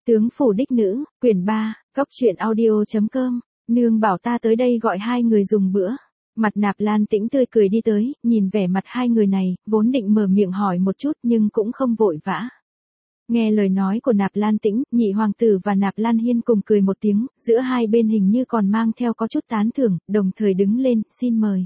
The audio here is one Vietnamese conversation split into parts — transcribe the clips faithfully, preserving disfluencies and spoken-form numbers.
Tướng phủ đích nữ, quyển ba, góc truyện audio.com, nương bảo ta tới đây gọi hai người dùng bữa. Mặt Nạp Lan Tĩnh tươi cười đi tới, nhìn vẻ mặt hai người này, vốn định mở miệng hỏi một chút nhưng cũng không vội vã. Nghe lời nói của Nạp Lan Tĩnh, nhị hoàng tử và Nạp Lan Hiên cùng cười một tiếng, giữa hai bên hình như còn mang theo có chút tán thưởng, đồng thời đứng lên, xin mời.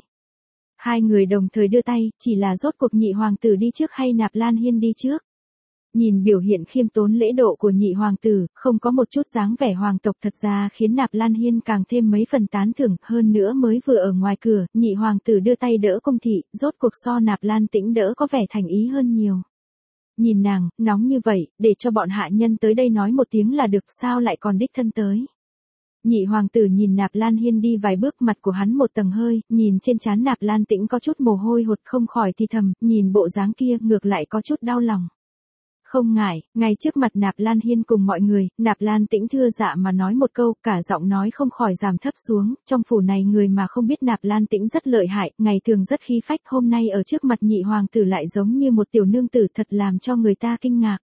Hai người đồng thời đưa tay, chỉ là rốt cuộc nhị hoàng tử đi trước hay Nạp Lan Hiên đi trước. Nhìn biểu hiện khiêm tốn lễ độ của nhị hoàng tử, không có một chút dáng vẻ hoàng tộc thật ra khiến Nạp Lan Hiên càng thêm mấy phần tán thưởng, hơn nữa mới vừa ở ngoài cửa, nhị hoàng tử đưa tay đỡ Cung thị, rốt cuộc so Nạp Lan Tĩnh đỡ có vẻ thành ý hơn nhiều. Nhìn nàng, nóng như vậy, để cho bọn hạ nhân tới đây nói một tiếng là được, sao lại còn đích thân tới. Nhị hoàng tử nhìn Nạp Lan Hiên đi vài bước, mặt của hắn một tầng hơi, nhìn trên trán Nạp Lan Tĩnh có chút mồ hôi hột, không khỏi thì thầm, nhìn bộ dáng kia ngược lại có chút đau lòng. Không ngại, ngay trước mặt Nạp Lan Hiên cùng mọi người, Nạp Lan Tĩnh thưa dạ mà nói một câu, cả giọng nói không khỏi giảm thấp xuống, trong phủ này người mà không biết Nạp Lan Tĩnh rất lợi hại, ngày thường rất khí phách, hôm nay ở trước mặt nhị hoàng tử lại giống như một tiểu nương tử, thật làm cho người ta kinh ngạc.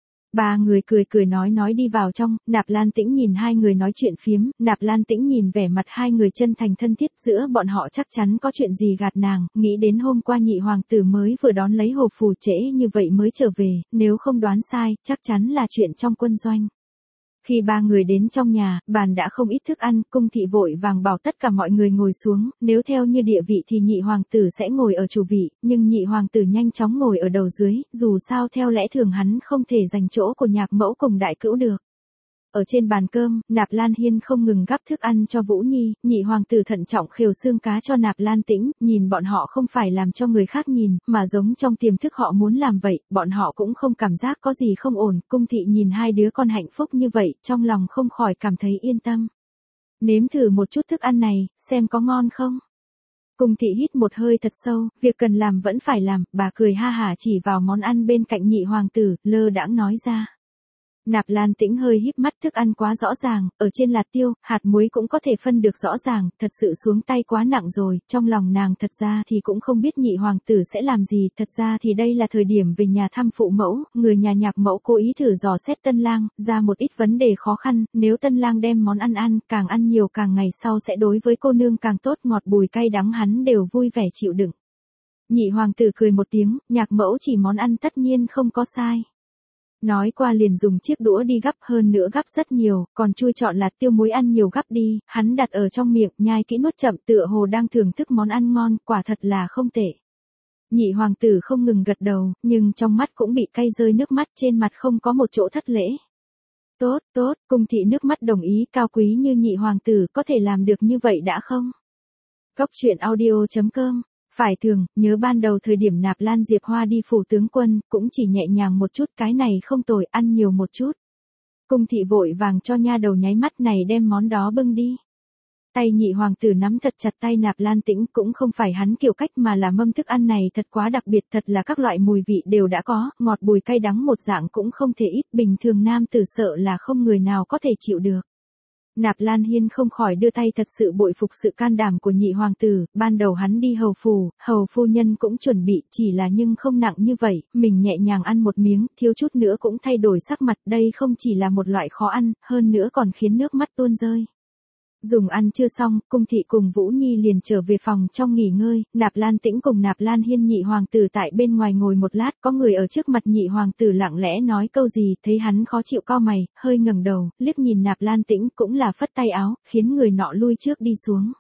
Ba người cười cười nói nói đi vào trong, Nạp Lan Tĩnh nhìn hai người nói chuyện phiếm, Nạp Lan Tĩnh nhìn vẻ mặt hai người chân thành thân thiết, giữa bọn họ chắc chắn có chuyện gì gạt nàng, nghĩ đến hôm qua nhị hoàng tử mới vừa đón lấy hộp phù trễ như vậy mới trở về, nếu không đoán sai, chắc chắn là chuyện trong quân doanh. Khi ba người đến trong nhà, bàn đã không ít thức ăn, Cung thị vội vàng bảo tất cả mọi người ngồi xuống, nếu theo như địa vị thì nhị hoàng tử sẽ ngồi ở chủ vị, nhưng nhị hoàng tử nhanh chóng ngồi ở đầu dưới, dù sao theo lẽ thường hắn không thể giành chỗ của nhạc mẫu cùng đại cữu được. Ở trên bàn cơm, Nạp Lan Hiên không ngừng gắp thức ăn cho Vũ Nhi, nhị hoàng tử thận trọng khều xương cá cho Nạp Lan Tĩnh, nhìn bọn họ không phải làm cho người khác nhìn, mà giống trong tiềm thức họ muốn làm vậy, bọn họ cũng không cảm giác có gì không ổn, Cung thị nhìn hai đứa con hạnh phúc như vậy, trong lòng không khỏi cảm thấy yên tâm. Nếm thử một chút thức ăn này, xem có ngon không? Cung thị hít một hơi thật sâu, việc cần làm vẫn phải làm, bà cười ha hả chỉ vào món ăn bên cạnh nhị hoàng tử, lơ đãng nói ra. Nạp Lan Tĩnh hơi híp mắt, thức ăn quá rõ ràng, ở trên lạt tiêu, hạt muối cũng có thể phân được rõ ràng, thật sự xuống tay quá nặng rồi, trong lòng nàng thật ra thì cũng không biết nhị hoàng tử sẽ làm gì, thật ra thì đây là thời điểm về nhà thăm phụ mẫu, người nhà nhạc mẫu cố ý thử dò xét tân lang, ra một ít vấn đề khó khăn, nếu tân lang đem món ăn ăn, càng ăn nhiều càng ngày sau sẽ đối với cô nương càng tốt, ngọt bùi cay đắng hắn đều vui vẻ chịu đựng. Nhị hoàng tử cười một tiếng, nhạc mẫu chỉ món ăn tất nhiên không có sai. Nói qua liền dùng chiếc đũa đi gắp, hơn nữa gắp rất nhiều, còn chui chọn lạt tiêu muối ăn nhiều gắp đi, hắn đặt ở trong miệng, nhai kỹ nuốt chậm tựa hồ đang thưởng thức món ăn ngon, quả thật là không tệ. Nhị hoàng tử không ngừng gật đầu, nhưng trong mắt cũng bị cay rơi nước mắt, trên mặt không có một chỗ thất lễ. Tốt, tốt, Cung thị nước mắt đồng ý, cao quý như nhị hoàng tử có thể làm được như vậy đã không? Góc truyện audio.com. Phải thường, nhớ ban đầu thời điểm Nạp Lan Diệp Hoa đi phủ tướng quân, cũng chỉ nhẹ nhàng một chút, cái này không tồi, ăn nhiều một chút. Cung thị vội vàng cho nha đầu nháy mắt này đem món đó bưng đi. Tay nhị hoàng tử nắm thật chặt tay Nạp Lan Tĩnh, cũng không phải hắn kiểu cách mà là mâm thức ăn này thật quá đặc biệt, thật là các loại mùi vị đều đã có, ngọt bùi cay đắng một dạng cũng không thể ít, bình thường nam tử sợ là không người nào có thể chịu được. Nạp Lan Hiên không khỏi đưa tay, thật sự bội phục sự can đảm của nhị hoàng tử, ban đầu hắn đi hầu phủ, hầu phu nhân cũng chuẩn bị, chỉ là nhưng không nặng như vậy, mình nhẹ nhàng ăn một miếng, thiếu chút nữa cũng thay đổi sắc mặt, đây không chỉ là một loại khó ăn, hơn nữa còn khiến nước mắt tuôn rơi. Dùng ăn chưa xong, Cung thị cùng Vũ Nhi liền trở về phòng trong nghỉ ngơi, Nạp Lan Tĩnh cùng Nạp Lan Hiên nhị hoàng tử tại bên ngoài ngồi một lát, có người ở trước mặt nhị hoàng tử lặng lẽ nói câu gì, thấy hắn khó chịu cau mày, hơi ngẩng đầu, liếc nhìn Nạp Lan Tĩnh cũng là phất tay áo, khiến người nọ lui trước đi xuống.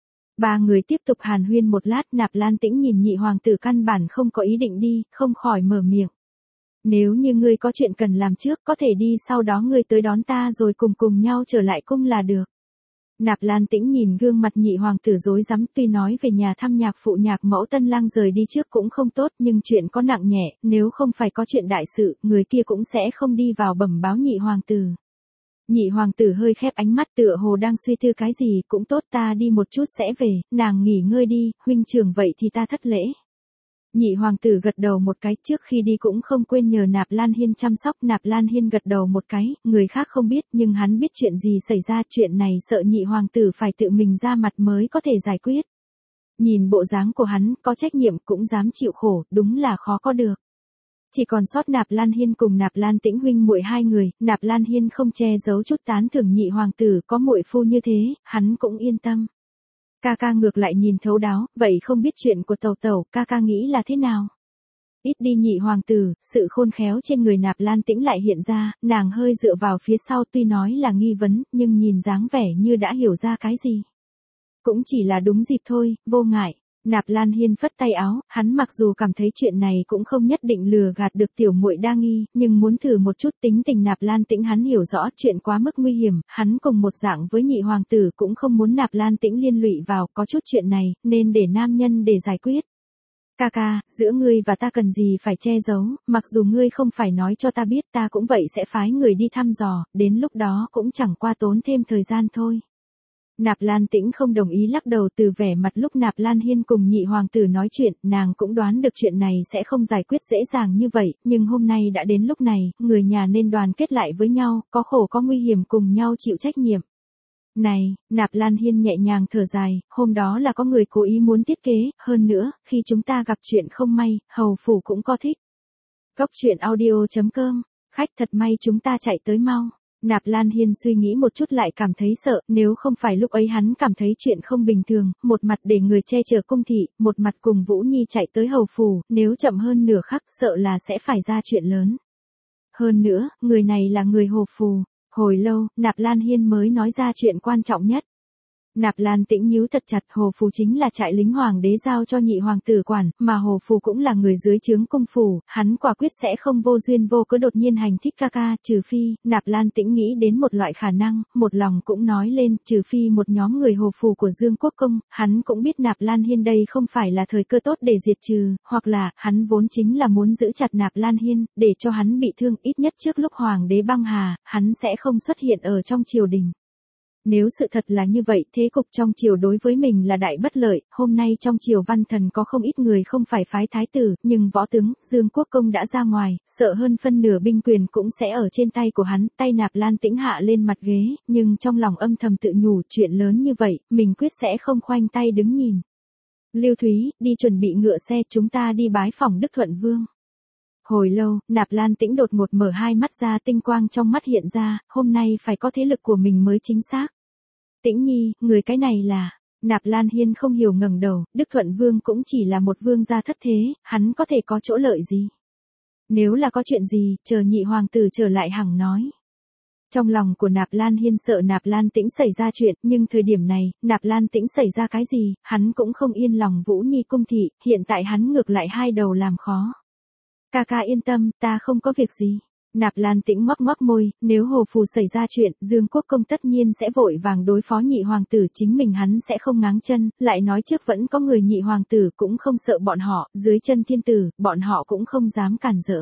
Ba người tiếp tục hàn huyên một lát, Nạp Lan Tĩnh nhìn nhị hoàng tử căn bản không có ý định đi, không khỏi mở miệng. Nếu như ngươi có chuyện cần làm trước, có thể đi, sau đó ngươi tới đón ta rồi cùng cùng nhau trở lại cung là được. Nạp Lan Tĩnh nhìn gương mặt nhị hoàng tử rối rắm, tuy nói về nhà thăm nhạc phụ nhạc mẫu tân lang rời đi trước cũng không tốt, nhưng chuyện có nặng nhẹ, nếu không phải có chuyện đại sự, người kia cũng sẽ không đi vào bẩm báo nhị hoàng tử. Nhị hoàng tử hơi khép ánh mắt tựa hồ đang suy tư cái gì, cũng tốt, ta đi một chút sẽ về, nàng nghỉ ngơi đi, huynh trưởng vậy thì ta thất lễ. Nhị hoàng tử gật đầu một cái, trước khi đi cũng không quên nhờ Nạp Lan Hiên chăm sóc, Nạp Lan Hiên gật đầu một cái, người khác không biết nhưng hắn biết chuyện gì xảy ra, chuyện này sợ nhị hoàng tử phải tự mình ra mặt mới có thể giải quyết. Nhìn bộ dáng của hắn, có trách nhiệm cũng dám chịu khổ, đúng là khó có được. Chỉ còn sót Nạp Lan Hiên cùng Nạp Lan Tĩnh huynh muội hai người, Nạp Lan Hiên không che giấu chút tán thưởng nhị hoàng tử có muội phu như thế, hắn cũng yên tâm. Ca ca ngược lại nhìn thấu đáo, vậy không biết chuyện của Tẩu Tẩu, ca ca nghĩ là thế nào? Ít đi nhị hoàng tử, sự khôn khéo trên người Nạp Lan Tĩnh lại hiện ra, nàng hơi dựa vào phía sau tuy nói là nghi vấn, nhưng nhìn dáng vẻ như đã hiểu ra cái gì. Cũng chỉ là đúng dịp thôi, vô ngại. Nạp Lan Hiên phất tay áo, hắn mặc dù cảm thấy chuyện này cũng không nhất định lừa gạt được tiểu muội đa nghi, nhưng muốn thử một chút tính tình Nạp Lan Tĩnh hắn hiểu rõ chuyện quá mức nguy hiểm, hắn cùng một dạng với nhị hoàng tử cũng không muốn Nạp Lan Tĩnh liên lụy vào, có chút chuyện này, nên để nam nhân để giải quyết. Ca ca, giữa ngươi và ta cần gì phải che giấu, mặc dù ngươi không phải nói cho ta biết ta cũng vậy sẽ phái người đi thăm dò, đến lúc đó cũng chẳng qua tốn thêm thời gian thôi. Nạp Lan Tĩnh không đồng ý lắc đầu từ vẻ mặt lúc Nạp Lan Hiên cùng nhị hoàng tử nói chuyện, nàng cũng đoán được chuyện này sẽ không giải quyết dễ dàng như vậy, nhưng hôm nay đã đến lúc này, người nhà nên đoàn kết lại với nhau, có khổ có nguy hiểm cùng nhau chịu trách nhiệm. Này, Nạp Lan Hiên nhẹ nhàng thở dài, hôm đó là có người cố ý muốn tiết kế, hơn nữa, khi chúng ta gặp chuyện không may, hầu phủ cũng có thích. Cốc truyện audio chấm com, khách thật may chúng ta chạy tới mau. Nạp Lan Hiên suy nghĩ một chút lại cảm thấy sợ, nếu không phải lúc ấy hắn cảm thấy chuyện không bình thường, một mặt để người che chở cung thị, một mặt cùng Vũ Nhi chạy tới hầu phủ, nếu chậm hơn nửa khắc sợ là sẽ phải ra chuyện lớn. Hơn nữa, người này là người Hồ Phù. Hồi lâu, Nạp Lan Hiên mới nói ra chuyện quan trọng nhất. Nạp Lan Tĩnh nhíu thật chặt, Hồ Phù chính là trại lính hoàng đế giao cho nhị hoàng tử quản, mà Hồ Phù cũng là người dưới trướng cung phủ, hắn quả quyết sẽ không vô duyên vô cớ đột nhiên hành thích ca ca, trừ phi, Nạp Lan Tĩnh nghĩ đến một loại khả năng, một lòng cũng nói lên, trừ phi một nhóm người Hồ Phù của Dương Quốc Công, hắn cũng biết Nạp Lan Hiên đây không phải là thời cơ tốt để diệt trừ, hoặc là, hắn vốn chính là muốn giữ chặt Nạp Lan Hiên, để cho hắn bị thương ít nhất trước lúc hoàng đế băng hà, hắn sẽ không xuất hiện ở trong triều đình. Nếu sự thật là như vậy, thế cục trong triều đối với mình là đại bất lợi, hôm nay trong triều văn thần có không ít người không phải phái thái tử, nhưng võ tướng, Dương Quốc Công đã ra ngoài, sợ hơn phân nửa binh quyền cũng sẽ ở trên tay của hắn, tay Nạp Lan Tĩnh hạ lên mặt ghế, nhưng trong lòng âm thầm tự nhủ chuyện lớn như vậy, mình quyết sẽ không khoanh tay đứng nhìn. Lưu Thúy, đi chuẩn bị ngựa xe, chúng ta đi bái phỏng Đức Thuận Vương. Hồi lâu, Nạp Lan Tĩnh đột ngột mở hai mắt ra, tinh quang trong mắt hiện ra, hôm nay phải có thế lực của mình mới chính xác. Tĩnh Nhi, người cái này là... Nạp Lan Hiên không hiểu ngẩng đầu, Đức Thuận Vương cũng chỉ là một vương gia thất thế, hắn có thể có chỗ lợi gì? Nếu là có chuyện gì, chờ nhị hoàng tử trở lại hằng nói. Trong lòng của Nạp Lan Hiên sợ Nạp Lan Tĩnh xảy ra chuyện, nhưng thời điểm này, Nạp Lan Tĩnh xảy ra cái gì, hắn cũng không yên lòng Vũ Nhi cung thị, hiện tại hắn ngược lại hai đầu làm khó. Ca ca yên tâm, ta không có việc gì. Nạp Lan Tĩnh ngoắc ngoắc môi, nếu Hồ Phù xảy ra chuyện, Dương Quốc Công tất nhiên sẽ vội vàng đối phó nhị hoàng tử, chính mình hắn sẽ không ngáng chân, lại nói trước vẫn có người nhị hoàng tử cũng không sợ bọn họ, dưới chân thiên tử, bọn họ cũng không dám cản rỡ.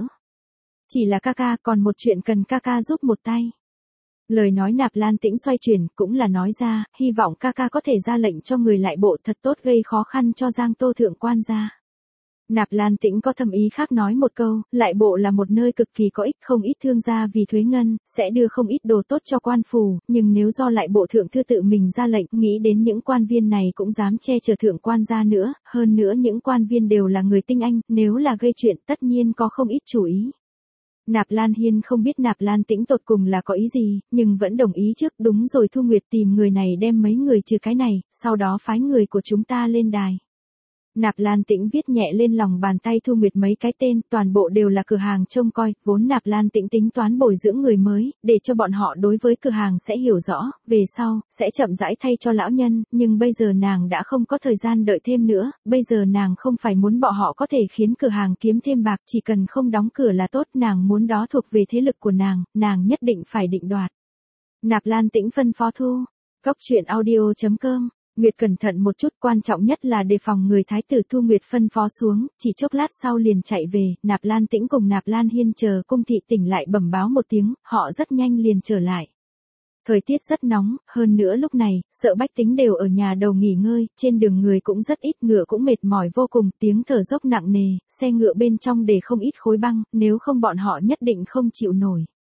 Chỉ là ca ca, còn một chuyện cần ca ca giúp một tay. Lời nói Nạp Lan Tĩnh xoay chuyển, cũng là nói ra, hy vọng ca ca có thể ra lệnh cho người lại bộ thật tốt gây khó khăn cho Giang Tô thượng quan gia. Nạp Lan Tĩnh có thâm ý khác nói một câu, lại bộ là một nơi cực kỳ có ích, không ít thương gia vì thuế ngân, sẽ đưa không ít đồ tốt cho quan phủ, nhưng nếu do lại bộ thượng thư tự mình ra lệnh, nghĩ đến những quan viên này cũng dám che chở thượng quan gia nữa, hơn nữa những quan viên đều là người tinh anh, nếu là gây chuyện tất nhiên có không ít chủ ý. Nạp Lan Hiên không biết Nạp Lan Tĩnh tột cùng là có ý gì, nhưng vẫn đồng ý trước, đúng rồi Thu Nguyệt tìm người này đem mấy người trừ cái này, sau đó phái người của chúng ta lên đài. Nạp Lan Tĩnh viết nhẹ lên lòng bàn tay Thu Nguyệt mấy cái tên, toàn bộ đều là cửa hàng trông coi, vốn Nạp Lan Tĩnh tính toán bồi dưỡng người mới, để cho bọn họ đối với cửa hàng sẽ hiểu rõ, về sau, sẽ chậm rãi thay cho lão nhân, nhưng bây giờ nàng đã không có thời gian đợi thêm nữa, bây giờ nàng không phải muốn bọn họ có thể khiến cửa hàng kiếm thêm bạc, chỉ cần không đóng cửa là tốt, nàng muốn đó thuộc về thế lực của nàng, nàng nhất định phải định đoạt. Nạp Lan Tĩnh phân phó thu, cốc truyện audio chấm com. Nguyệt cẩn thận một chút, quan trọng nhất là đề phòng người thái tử. Thu Nguyệt phân phó xuống, chỉ chốc lát sau liền chạy về, Nạp Lan Tĩnh cùng Nạp Lan Hiên chờ cung thị tỉnh lại bẩm báo một tiếng, họ rất nhanh liền trở lại. Thời tiết rất nóng, hơn nữa lúc này, sợ bách tính đều ở nhà đầu nghỉ ngơi, trên đường người cũng rất ít, ngựa cũng mệt mỏi vô cùng, tiếng thở dốc nặng nề, xe ngựa bên trong để không ít khối băng, nếu không bọn họ nhất định không chịu nổi.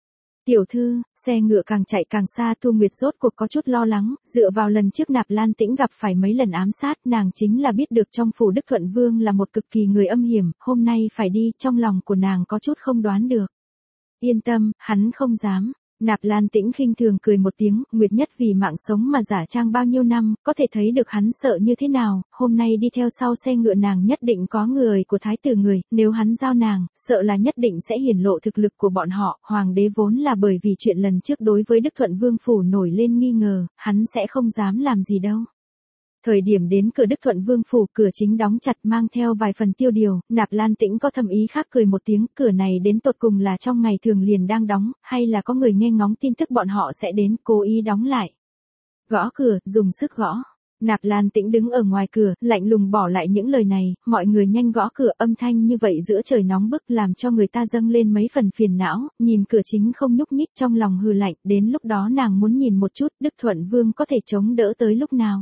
Tiểu thư, xe ngựa càng chạy càng xa, Thu Nguyệt rốt cuộc có chút lo lắng, dựa vào lần trước Nạp Lan Tĩnh gặp phải mấy lần ám sát, nàng chính là biết được trong phủ Đức Thuận Vương là một cực kỳ người âm hiểm, hôm nay phải đi, trong lòng của nàng có chút không đoán được. Yên tâm, hắn không dám. Nạp Lan Tĩnh khinh thường cười một tiếng, Nguyệt Nhất vì mạng sống mà giả trang bao nhiêu năm, có thể thấy được hắn sợ như thế nào, hôm nay đi theo sau xe ngựa nàng nhất định có người của thái tử người, nếu hắn giao nàng, sợ là nhất định sẽ hiển lộ thực lực của bọn họ, hoàng đế vốn là bởi vì chuyện lần trước đối với Đức Thuận Vương phủ nổi lên nghi ngờ, hắn sẽ không dám làm gì đâu. Thời điểm đến cửa Đức Thuận Vương phủ, cửa chính đóng chặt mang theo vài phần tiêu điều, Nạp Lan Tĩnh có thầm ý khác cười một tiếng, cửa này đến tột cùng là trong ngày thường liền đang đóng, hay là có người nghe ngóng tin tức bọn họ sẽ đến, cố ý đóng lại. Gõ cửa, dùng sức gõ. Nạp Lan Tĩnh đứng ở ngoài cửa, lạnh lùng bỏ lại những lời này, mọi người nhanh gõ cửa, âm thanh như vậy giữa trời nóng bức làm cho người ta dâng lên mấy phần phiền não, nhìn cửa chính không nhúc nhích trong lòng hừ lạnh, đến lúc đó nàng muốn nhìn một chút Đức Thuận Vương có thể chống đỡ tới lúc nào.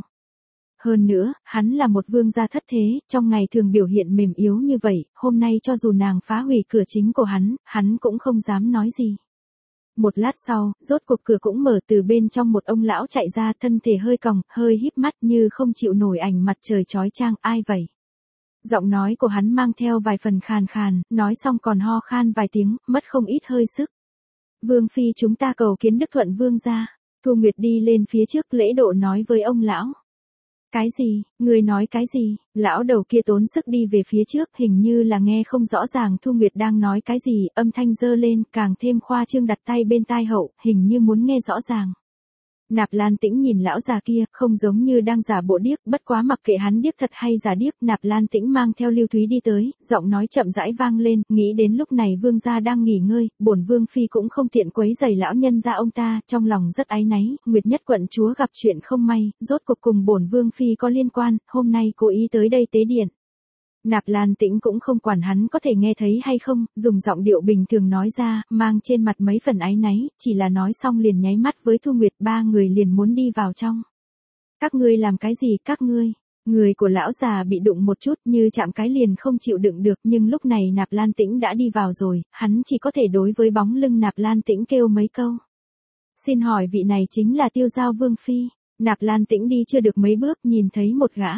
Hơn nữa, hắn là một vương gia thất thế, trong ngày thường biểu hiện mềm yếu như vậy, hôm nay cho dù nàng phá hủy cửa chính của hắn, hắn cũng không dám nói gì. Một lát sau, rốt cuộc cửa cũng mở, từ bên trong một ông lão chạy ra, thân thể hơi còng, hơi híp mắt như không chịu nổi ánh mặt trời chói chang, ai vậy? Giọng nói của hắn mang theo vài phần khàn khàn, nói xong còn ho khan vài tiếng, mất không ít hơi sức. Vương phi chúng ta cầu kiến Đức Thuận Vương gia. Thu Nguyệt đi lên phía trước lễ độ nói với ông lão. Cái gì, người nói cái gì, lão đầu kia tốn sức đi về phía trước, hình như là nghe không rõ ràng Thu Nguyệt đang nói cái gì, âm thanh dơ lên, càng thêm khoa trương đặt tay bên tai hậu, hình như muốn nghe rõ ràng. Nạp Lan Tĩnh nhìn lão già kia, không giống như đang giả bộ điếc, bất quá mặc kệ hắn điếc thật hay giả điếc, Nạp Lan Tĩnh mang theo Lưu Thúy đi tới, giọng nói chậm rãi vang lên, nghĩ đến lúc này vương gia đang nghỉ ngơi, bổn vương phi cũng không tiện quấy rầy lão nhân gia ông ta, trong lòng rất áy náy, Nguyệt Nhất quận chúa gặp chuyện không may, rốt cuộc cùng bổn vương phi có liên quan, hôm nay cố ý tới đây tế điện. Nạp Lan Tĩnh cũng không quản hắn có thể nghe thấy hay không, dùng giọng điệu bình thường nói ra, mang trên mặt mấy phần áy náy, chỉ là nói xong liền nháy mắt với Thu Nguyệt, ba người liền muốn đi vào trong. Các ngươi làm cái gì, các ngươi? Người của lão già bị đụng một chút như chạm cái liền không chịu đựng được, nhưng lúc này Nạp Lan Tĩnh đã đi vào rồi, hắn chỉ có thể đối với bóng lưng Nạp Lan Tĩnh kêu mấy câu. Xin hỏi vị này chính là Tiêu Giao Vương phi. Nạp Lan Tĩnh đi chưa được mấy bước nhìn thấy một gã.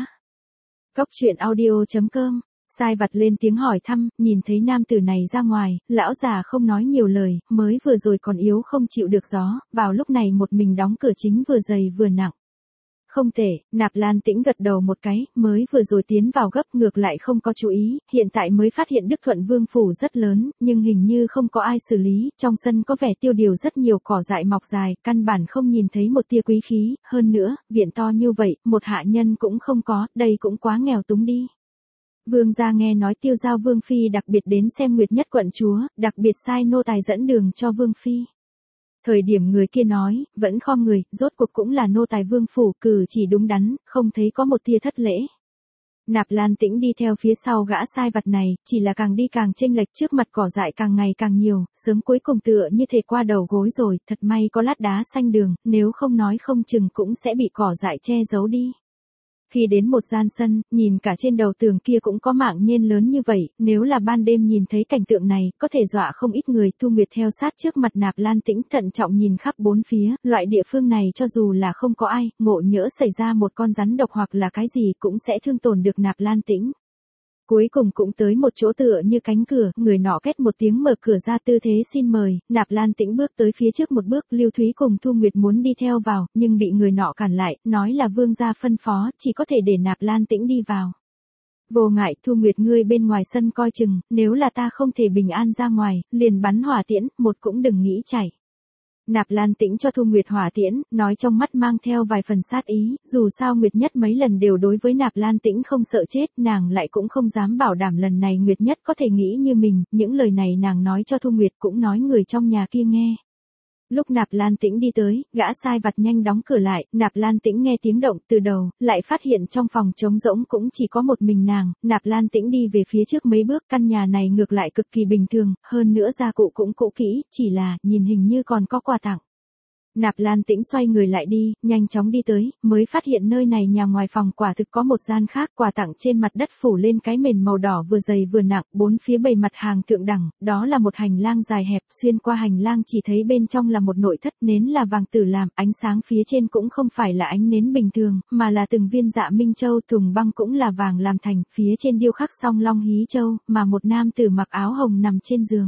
Cốc truyện audio chấm com, sai vặt lên tiếng hỏi thăm, nhìn thấy nam tử này ra ngoài, lão già không nói nhiều lời, mới vừa rồi còn yếu không chịu được gió, vào lúc này một mình đóng cửa chính vừa dày vừa nặng. Không thể, Nạp Lan Tĩnh gật đầu một cái, mới vừa rồi tiến vào gấp ngược lại không có chú ý, hiện tại mới phát hiện Đức Thuận Vương phủ rất lớn, nhưng hình như không có ai xử lý, trong sân có vẻ tiêu điều rất nhiều cỏ dại mọc dài, căn bản không nhìn thấy một tia quý khí, hơn nữa, viện to như vậy, một hạ nhân cũng không có, đây cũng quá nghèo túng đi. Vương gia nghe nói Tiêu Giao Vương phi đặc biệt đến xem Nguyệt Nhất quận chúa, đặc biệt sai nô tài dẫn đường cho Vương phi. Thời điểm người kia nói, vẫn khom người, rốt cuộc cũng là nô tài vương phủ, cử chỉ đúng đắn, không thấy có một tia thất lễ. Nạp Lan Tĩnh đi theo phía sau gã sai vặt này, chỉ là càng đi càng chênh lệch, trước mặt cỏ dại càng ngày càng nhiều, sớm cuối cùng tựa như thể qua đầu gối rồi, thật may có lát đá xanh đường, nếu không nói không chừng cũng sẽ bị cỏ dại che giấu đi. Khi đến một gian sân, nhìn cả trên đầu tường kia cũng có mạng nhện lớn như vậy, nếu là ban đêm nhìn thấy cảnh tượng này, có thể dọa không ít người. Thu Nguyệt theo sát trước mặt Nạp Lan Tĩnh, thận trọng nhìn khắp bốn phía, loại địa phương này cho dù là không có ai, ngộ nhỡ xảy ra một con rắn độc hoặc là cái gì cũng sẽ thương tổn được Nạp Lan Tĩnh. Cuối cùng cũng tới một chỗ tựa như cánh cửa, người nọ két một tiếng mở cửa ra, tư thế xin mời, Nạp Lan Tĩnh bước tới phía trước một bước, Lưu Thúy cùng Thu Nguyệt muốn đi theo vào, nhưng bị người nọ cản lại, nói là vương gia phân phó, chỉ có thể để Nạp Lan Tĩnh đi vào. Vô ngại, Thu Nguyệt ngươi bên ngoài sân coi chừng, nếu là ta không thể bình an ra ngoài, liền bắn hỏa tiễn, một cũng đừng nghĩ chảy. Nạp Lan Tĩnh cho Thu Nguyệt hỏa tiễn, nói trong mắt mang theo vài phần sát ý, dù sao Nguyệt Nhất mấy lần đều đối với Nạp Lan Tĩnh không sợ chết, nàng lại cũng không dám bảo đảm lần này Nguyệt Nhất có thể nghĩ như mình, những lời này nàng nói cho Thu Nguyệt cũng nói người trong nhà kia nghe. Lúc Nạp Lan Tĩnh đi tới, gã sai vặt nhanh đóng cửa lại, Nạp Lan Tĩnh nghe tiếng động từ đầu, lại phát hiện trong phòng trống rỗng cũng chỉ có một mình nàng, Nạp Lan Tĩnh đi về phía trước mấy bước, căn nhà này ngược lại cực kỳ bình thường, hơn nữa gia cụ cũng cũ kỹ, chỉ là, nhìn hình như còn có quà tặng. Nạp Lan Tĩnh xoay người lại đi, nhanh chóng đi tới, mới phát hiện nơi này nhà ngoài phòng quả thực có một gian khác, quà tặng trên mặt đất phủ lên cái mền màu đỏ vừa dày vừa nặng, bốn phía bày mặt hàng thượng đẳng, đó là một hành lang dài hẹp, xuyên qua hành lang chỉ thấy bên trong là một nội thất, nến là vàng tử làm, ánh sáng phía trên cũng không phải là ánh nến bình thường, mà là từng viên dạ minh châu, thùng băng cũng là vàng làm thành, phía trên điêu khắc song long hí châu, mà một nam tử mặc áo hồng nằm trên giường.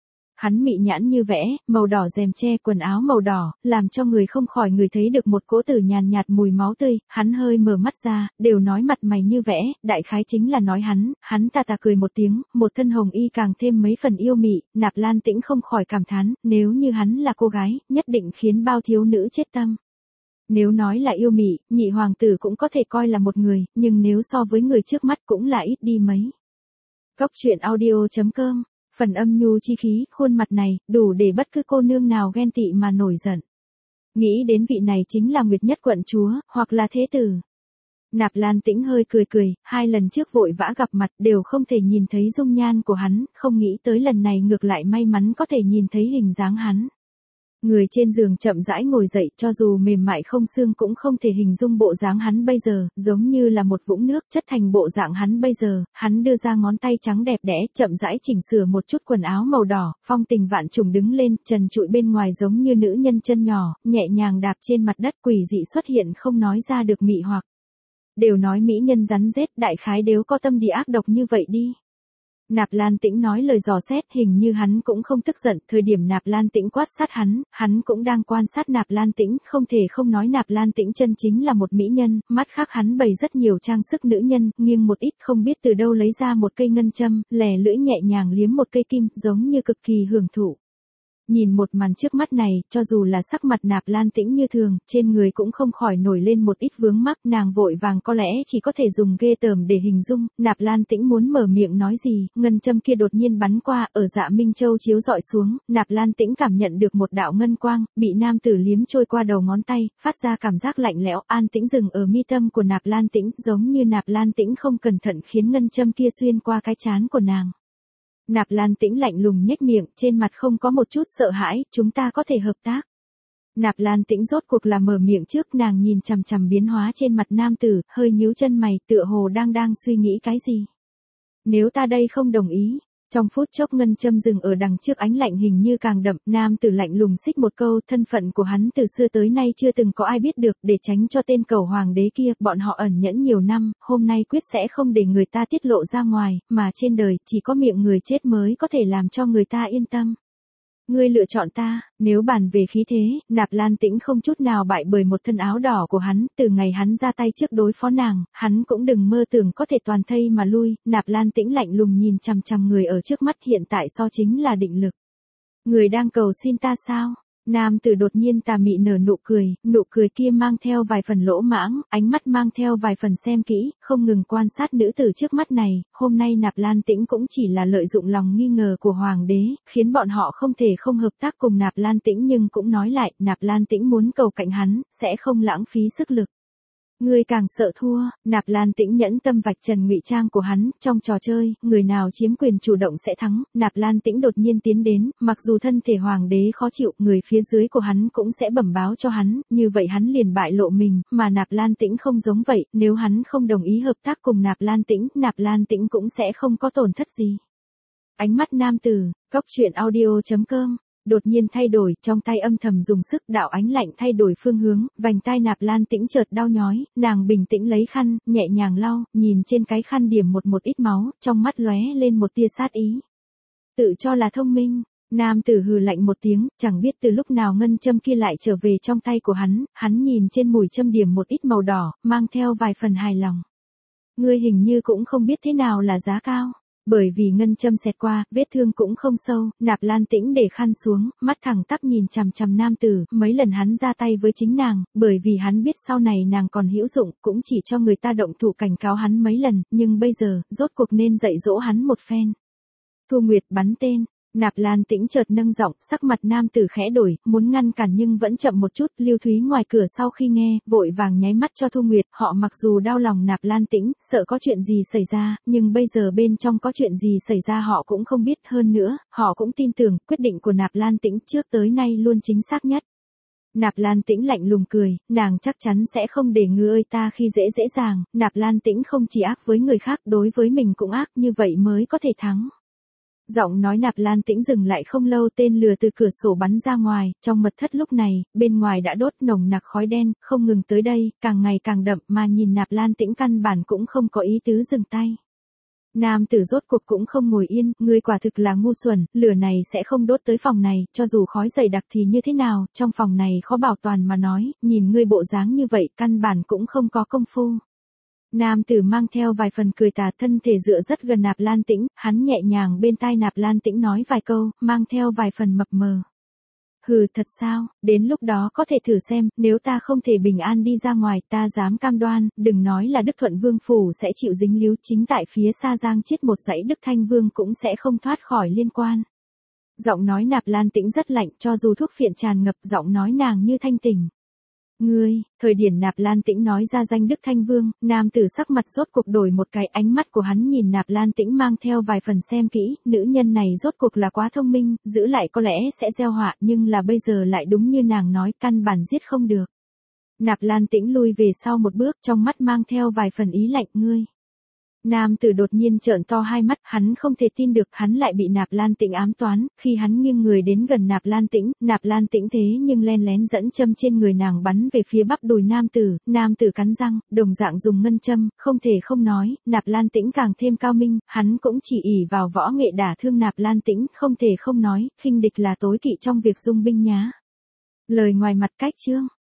Hắn mị nhãn như vẽ, màu đỏ rèm che quần áo màu đỏ, làm cho người không khỏi người thấy được một cỗ tử nhàn nhạt mùi máu tươi, hắn hơi mở mắt ra, đều nói mặt mày như vẽ, đại khái chính là nói hắn, hắn tà tà cười một tiếng, một thân hồng y càng thêm mấy phần yêu mị, Nạp Lan Tĩnh không khỏi cảm thán, nếu như hắn là cô gái, nhất định khiến bao thiếu nữ chết tâm. Nếu nói là yêu mị, nhị hoàng tử cũng có thể coi là một người, nhưng nếu so với người trước mắt cũng là ít đi mấy. Cốc truyện audio chấm com Phần âm nhu chi khí, khuôn mặt này, đủ để bất cứ cô nương nào ghen tị mà nổi giận. Nghĩ đến vị này chính là Nguyệt Nhất quận chúa, hoặc là thế tử. Nạp Lan Tĩnh hơi cười cười, hai lần trước vội vã gặp mặt đều không thể nhìn thấy dung nhan của hắn, không nghĩ tới lần này ngược lại may mắn có thể nhìn thấy hình dáng hắn. Người trên giường chậm rãi ngồi dậy, cho dù mềm mại không xương cũng không thể hình dung bộ dáng hắn bây giờ, giống như là một vũng nước chất thành bộ dạng hắn bây giờ, hắn đưa ra ngón tay trắng đẹp đẽ, chậm rãi chỉnh sửa một chút quần áo màu đỏ, phong tình vạn trùng đứng lên, trần trụi bên ngoài giống như nữ nhân chân nhỏ, nhẹ nhàng đạp trên mặt đất quỷ dị xuất hiện không nói ra được mị hoặc. Đều nói mỹ nhân rắn rết, đại khái đều có tâm địa ác độc như vậy đi. Nạp Lan Tĩnh nói lời dò xét, hình như hắn cũng không tức giận, thời điểm Nạp Lan Tĩnh quát sát hắn, hắn cũng đang quan sát Nạp Lan Tĩnh, không thể không nói Nạp Lan Tĩnh chân chính là một mỹ nhân, mắt khác hắn bày rất nhiều trang sức nữ nhân, nghiêng một ít không biết từ đâu lấy ra một cây ngân châm, lẻ lưỡi nhẹ nhàng liếm một cây kim, giống như cực kỳ hưởng thụ. Nhìn một màn trước mắt này, cho dù là sắc mặt Nạp Lan Tĩnh như thường, trên người cũng không khỏi nổi lên một ít vướng mắc, nàng vội vàng có lẽ chỉ có thể dùng ghê tởm để hình dung, Nạp Lan Tĩnh muốn mở miệng nói gì, ngân châm kia đột nhiên bắn qua, ở dạ Minh Châu chiếu dọi xuống, Nạp Lan Tĩnh cảm nhận được một đạo ngân quang, bị nam tử liếm trôi qua đầu ngón tay, phát ra cảm giác lạnh lẽo, an tĩnh dừng ở mi tâm của Nạp Lan Tĩnh, giống như Nạp Lan Tĩnh không cẩn thận khiến ngân châm kia xuyên qua cái trán của nàng. Nạp Lan Tĩnh lạnh lùng nhếch miệng, trên mặt không có một chút sợ hãi, chúng ta có thể hợp tác. Nạp Lan Tĩnh rốt cuộc là mở miệng trước, nàng nhìn chằm chằm biến hóa trên mặt nam tử, hơi nhíu chân mày, tựa hồ đang đang suy nghĩ cái gì. Nếu ta đây không đồng ý. Trong phút chốc ngân châm dừng ở đằng trước, ánh lạnh hình như càng đậm, nam tử lạnh lùng xích một câu, thân phận của hắn từ xưa tới nay chưa từng có ai biết được, để tránh cho tên cầu hoàng đế kia, bọn họ ẩn nhẫn nhiều năm, hôm nay quyết sẽ không để người ta tiết lộ ra ngoài, mà trên đời chỉ có miệng người chết mới có thể làm cho người ta yên tâm. Ngươi lựa chọn ta, nếu bàn về khí thế, Nạp Lan Tĩnh không chút nào bại bởi một thân áo đỏ của hắn, từ ngày hắn ra tay trước đối phó nàng, hắn cũng đừng mơ tưởng có thể toàn thây mà lui, Nạp Lan Tĩnh lạnh lùng nhìn chằm chằm người ở trước mắt, hiện tại so chính là định lực. Người đang cầu xin ta sao? Nam tử đột nhiên tà mị nở nụ cười, nụ cười kia mang theo vài phần lỗ mãng, ánh mắt mang theo vài phần xem kỹ, không ngừng quan sát nữ tử trước mắt này, hôm nay Nạp Lan Tĩnh cũng chỉ là lợi dụng lòng nghi ngờ của hoàng đế, khiến bọn họ không thể không hợp tác cùng Nạp Lan Tĩnh, nhưng cũng nói lại, Nạp Lan Tĩnh muốn cầu cạnh hắn, sẽ không lãng phí sức lực. Ngươi càng sợ thua, Nạp Lan Tĩnh nhẫn tâm vạch trần ngụy trang của hắn, trong trò chơi, người nào chiếm quyền chủ động sẽ thắng, Nạp Lan Tĩnh đột nhiên tiến đến, mặc dù thân thể hoàng đế khó chịu, người phía dưới của hắn cũng sẽ bẩm báo cho hắn, như vậy hắn liền bại lộ mình, mà Nạp Lan Tĩnh không giống vậy, nếu hắn không đồng ý hợp tác cùng Nạp Lan Tĩnh, Nạp Lan Tĩnh cũng sẽ không có tổn thất gì. Ánh mắt nam tử, cốc truyện audio chấm com đột nhiên thay đổi, trong tay âm thầm dùng sức, đạo ánh lạnh thay đổi phương hướng, vành tai Nạp Lan Tĩnh chợt đau nhói, nàng bình tĩnh lấy khăn, nhẹ nhàng lau, nhìn trên cái khăn điểm một một ít máu, trong mắt lóe lên một tia sát ý. Tự cho là thông minh, nam tử hừ lạnh một tiếng, chẳng biết từ lúc nào ngân châm kia lại trở về trong tay của hắn, hắn nhìn trên mũi châm điểm một ít màu đỏ, mang theo vài phần hài lòng. Ngươi hình như cũng không biết thế nào là giá cao. Bởi vì ngân châm xẹt qua, vết thương cũng không sâu, Nạp Lan Tĩnh để khăn xuống, mắt thẳng tắp nhìn chằm chằm nam tử, mấy lần hắn ra tay với chính nàng, bởi vì hắn biết sau này nàng còn hữu dụng, cũng chỉ cho người ta động thủ cảnh cáo hắn mấy lần, nhưng bây giờ, rốt cuộc nên dạy dỗ hắn một phen. Thu Nguyệt bắn tên. Nạp Lan Tĩnh chợt nâng giọng, sắc mặt nam tử khẽ đổi, muốn ngăn cản nhưng vẫn chậm một chút, Lưu Thúy ngoài cửa sau khi nghe, vội vàng nháy mắt cho Thu Nguyệt, họ mặc dù đau lòng Nạp Lan Tĩnh, sợ có chuyện gì xảy ra, nhưng bây giờ bên trong có chuyện gì xảy ra họ cũng không biết, hơn nữa, họ cũng tin tưởng, quyết định của Nạp Lan Tĩnh trước tới nay luôn chính xác nhất. Nạp Lan Tĩnh lạnh lùng cười, nàng chắc chắn sẽ không để ngươi ơi ta khi dễ dễ dàng, Nạp Lan Tĩnh không chỉ ác với người khác đối với mình cũng ác như vậy mới có thể thắng. Giọng nói Nạp Lan Tĩnh dừng lại không lâu tên lừa từ cửa sổ bắn ra ngoài, trong mật thất lúc này, bên ngoài đã đốt nồng nặc khói đen, không ngừng tới đây, càng ngày càng đậm mà nhìn Nạp Lan Tĩnh căn bản cũng không có ý tứ dừng tay. Nam tử rốt cuộc cũng không ngồi yên, ngươi quả thực là ngu xuẩn, lửa này sẽ không đốt tới phòng này, cho dù khói dày đặc thì như thế nào, trong phòng này khó bảo toàn mà nói, nhìn ngươi bộ dáng như vậy căn bản cũng không có công phu. Nam tử mang theo vài phần cười tà, thân thể dựa rất gần Nạp Lan Tĩnh, hắn nhẹ nhàng bên tai Nạp Lan Tĩnh nói vài câu, mang theo vài phần mập mờ. Hừ, thật sao, đến lúc đó có thể thử xem, nếu ta không thể bình an đi ra ngoài, ta dám cam đoan, đừng nói là Đức Thuận Vương Phủ sẽ chịu dính líu, chính tại phía xa Giang Chiết một dãy Đức Thanh Vương cũng sẽ không thoát khỏi liên quan. Giọng nói Nạp Lan Tĩnh rất lạnh, cho dù thuốc phiện tràn ngập, giọng nói nàng như thanh tỉnh. Ngươi, thời điểm Nạp Lan Tĩnh nói ra danh Đức Thanh Vương, nam tử sắc mặt rốt cuộc đổi một cái, ánh mắt của hắn nhìn Nạp Lan Tĩnh mang theo vài phần xem kỹ, nữ nhân này rốt cuộc là quá thông minh, giữ lại có lẽ sẽ gieo họa, nhưng là bây giờ lại đúng như nàng nói, căn bản giết không được. Nạp Lan Tĩnh lui về sau một bước, trong mắt mang theo vài phần ý lạnh, ngươi. Nam tử đột nhiên trợn to hai mắt, hắn không thể tin được, hắn lại bị Nạp Lan Tĩnh ám toán, khi hắn nghiêng người đến gần Nạp Lan Tĩnh, Nạp Lan Tĩnh thế nhưng len lén dẫn châm trên người nàng bắn về phía bắp đùi nam tử, nam tử cắn răng, đồng dạng dùng ngân châm, không thể không nói, Nạp Lan Tĩnh càng thêm cao minh, hắn cũng chỉ ỷ vào võ nghệ đả thương Nạp Lan Tĩnh, không thể không nói, khinh địch là tối kỵ trong việc dung binh nhá. Lời ngoài mặt cách chương.